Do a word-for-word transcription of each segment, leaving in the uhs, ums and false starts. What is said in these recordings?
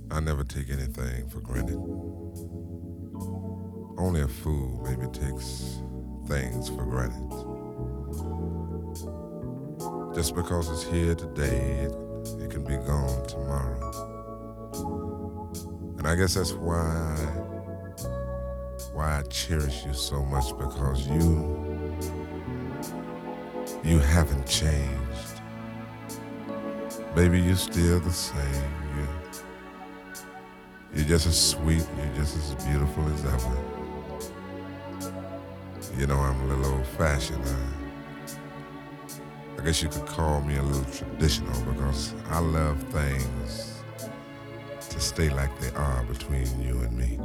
I never take anything for granted. Only a fool maybe takes things for granted. Just because it's here today, it, it can be gone tomorrow. And I guess that's why why I cherish you so much, because you you haven't changed. Baby, you're still the same. You you're just as sweet, you're just as beautiful as ever. You know, I'm a little old-fashioned. I, I guess you could call me a little traditional, because I love things to stay like they are between you and me.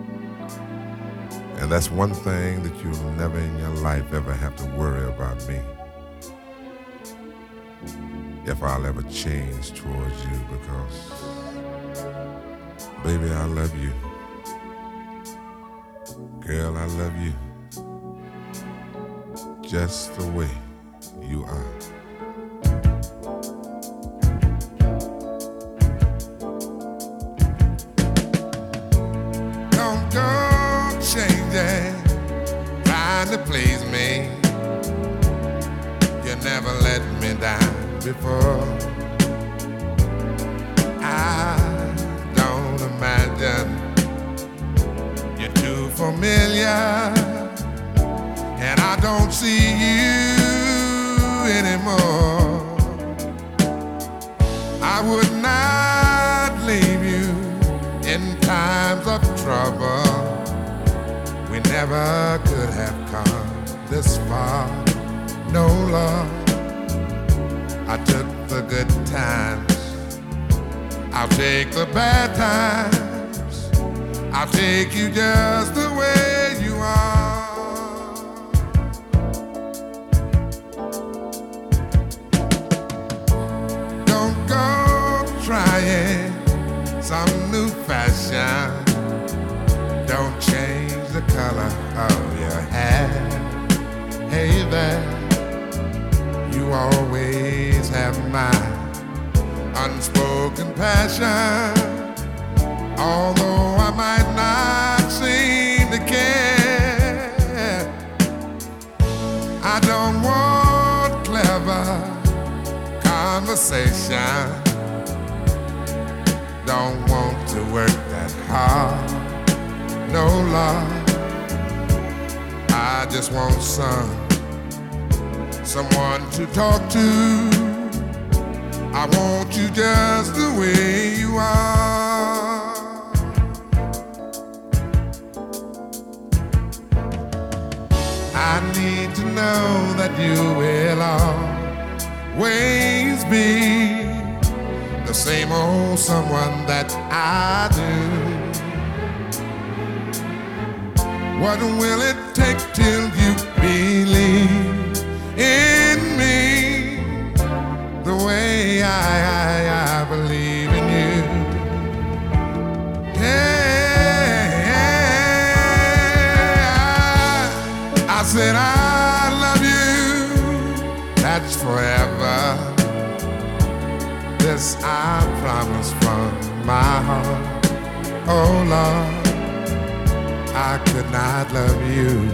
And that's one thing that you'll never in your life ever have to worry about me. If I'll ever change towards you, because, baby, I love you. Girl, I love you. Just the way you are. Don't go changing, trying to please me. You never let me down before. I don't imagine you're too familiar, and I don't see you anymore. I would not leave you in times of trouble. We never could have come this far. No, love, I took the good times, I'll take the bad times, I'll take you just the way you are. Don't go trying some new fashion. Don't change the color of your hair. Hey there, you always have my unspoken passion. Although I might not seem to care, I don't want clever conversation. Don't want to work that hard. No, love, I just want some someone to talk to. I want you just the way you are. I need to know that you will always be the same old someone that I do. What will it take till you believe in me the way I, I, I believe in you? Yeah, I, I said I love you, that's forever. This I promise from my heart. Oh Lord, I could not love you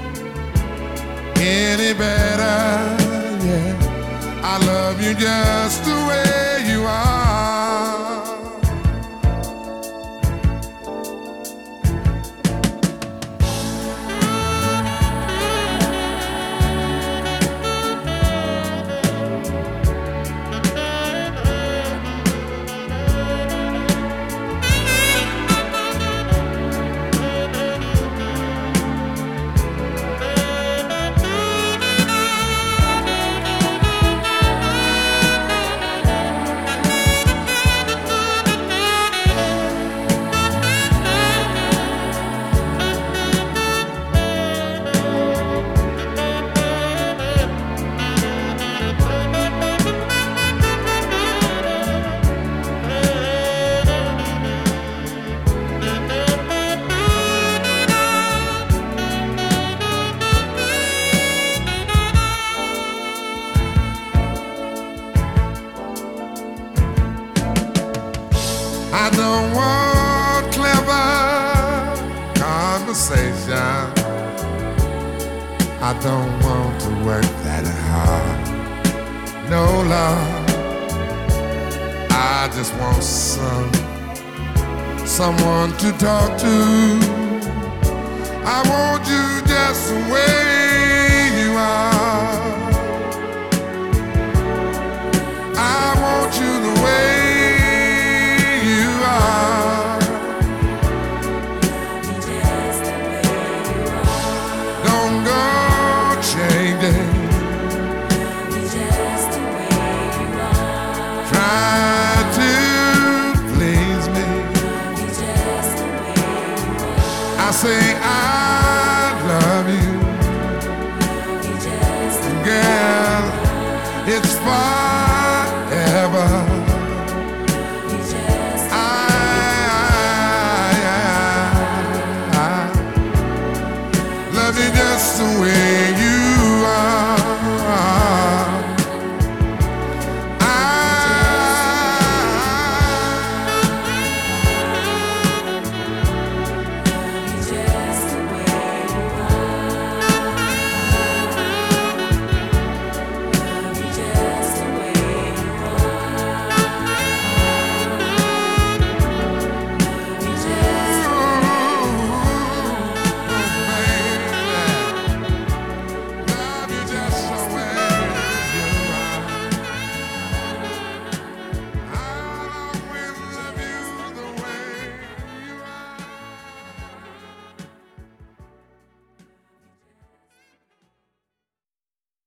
any better, yeah. I love you just the way you are. I don't want clever conversation. I don't want to work that hard. No love. I just want some someone to talk to. I want you just the way you are. I want you the way you are. Just the way you are. Don't go changing. Just the way you are. Try to please me. Just the way you are. I say I love you, Just the girl. It's far.